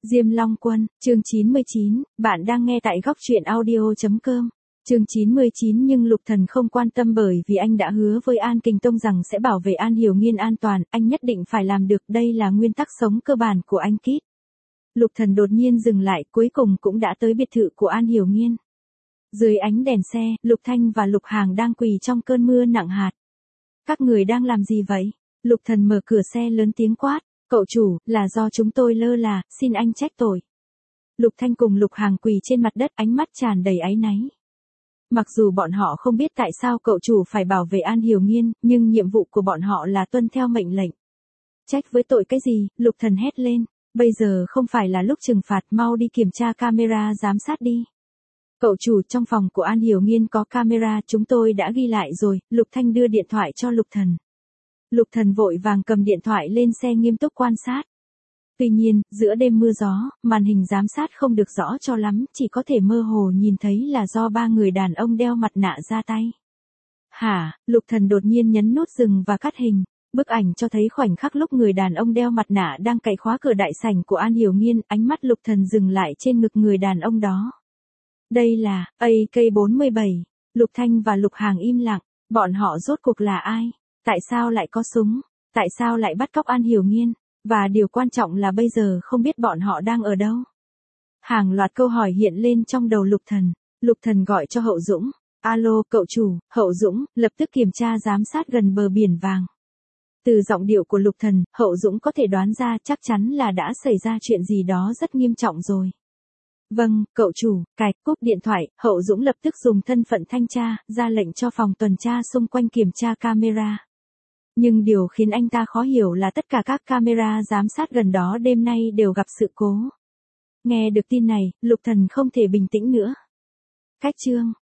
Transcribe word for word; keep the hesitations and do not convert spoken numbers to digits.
Diêm Long Quân, chương chín mươi chín, bạn đang nghe tại góc truyện audio.com. Chương chín mươi chín nhưng Lục Thần không quan tâm bởi vì anh đã hứa với An Kình Tông rằng sẽ bảo vệ An Hiểu Nghiên an toàn, anh nhất định phải làm được, đây là nguyên tắc sống cơ bản của anh Kít. Lục Thần đột nhiên dừng lại, cuối cùng cũng đã tới biệt thự của An Hiểu Nghiên. Dưới ánh đèn xe, Lục Thanh và Lục Hàng đang quỳ trong cơn mưa nặng hạt. Các người đang làm gì vậy? Lục Thần mở cửa xe lớn tiếng quát. Cậu chủ, là do chúng tôi lơ là, xin anh trách tội. Lục Thanh cùng Lục Hàng quỳ trên mặt đất, ánh mắt tràn đầy áy náy. Mặc dù bọn họ không biết tại sao cậu chủ phải bảo vệ An Hiểu Nghiên, nhưng nhiệm vụ của bọn họ là tuân theo mệnh lệnh. Trách với tội cái gì? Lục Thần hét lên. Bây giờ không phải là lúc trừng phạt, mau đi kiểm tra camera giám sát đi. Cậu chủ, trong phòng của An Hiểu Nghiên có camera, chúng tôi đã ghi lại rồi. Lục Thanh đưa điện thoại cho Lục Thần. Lục Thần vội vàng cầm điện thoại lên xe nghiêm túc quan sát. Tuy nhiên, giữa đêm mưa gió, màn hình giám sát không được rõ cho lắm, chỉ có thể mơ hồ nhìn thấy là do ba người đàn ông đeo mặt nạ ra tay. Hả? Lục Thần đột nhiên nhấn nút dừng và cắt hình. Bức ảnh cho thấy khoảnh khắc lúc người đàn ông đeo mặt nạ đang cạy khóa cửa đại sảnh của An Hiểu Nghiên, ánh mắt Lục Thần dừng lại trên ngực người đàn ông đó. Đây là A K bốn mươi bảy. Lục Thanh và Lục Hàng im lặng, bọn họ rốt cuộc là ai? Tại sao lại có súng? Tại sao lại bắt cóc An Hiểu Nghiên? Và điều quan trọng là bây giờ không biết bọn họ đang ở đâu. Hàng loạt câu hỏi hiện lên trong đầu Lục Thần. Lục Thần gọi cho Hậu Dũng. Alo, cậu chủ. Hậu Dũng, lập tức kiểm tra giám sát gần bờ biển vàng. Từ giọng điệu của Lục Thần, Hậu Dũng có thể đoán ra chắc chắn là đã xảy ra chuyện gì đó rất nghiêm trọng rồi. Vâng, cậu chủ. Cài, cúp điện thoại, Hậu Dũng lập tức dùng thân phận thanh tra, ra lệnh cho phòng tuần tra xung quanh kiểm tra camera. Nhưng điều khiến anh ta khó hiểu là tất cả các camera giám sát gần đó đêm nay đều gặp sự cố. Nghe được tin này, Lục Thần không thể bình tĩnh nữa. Cách chương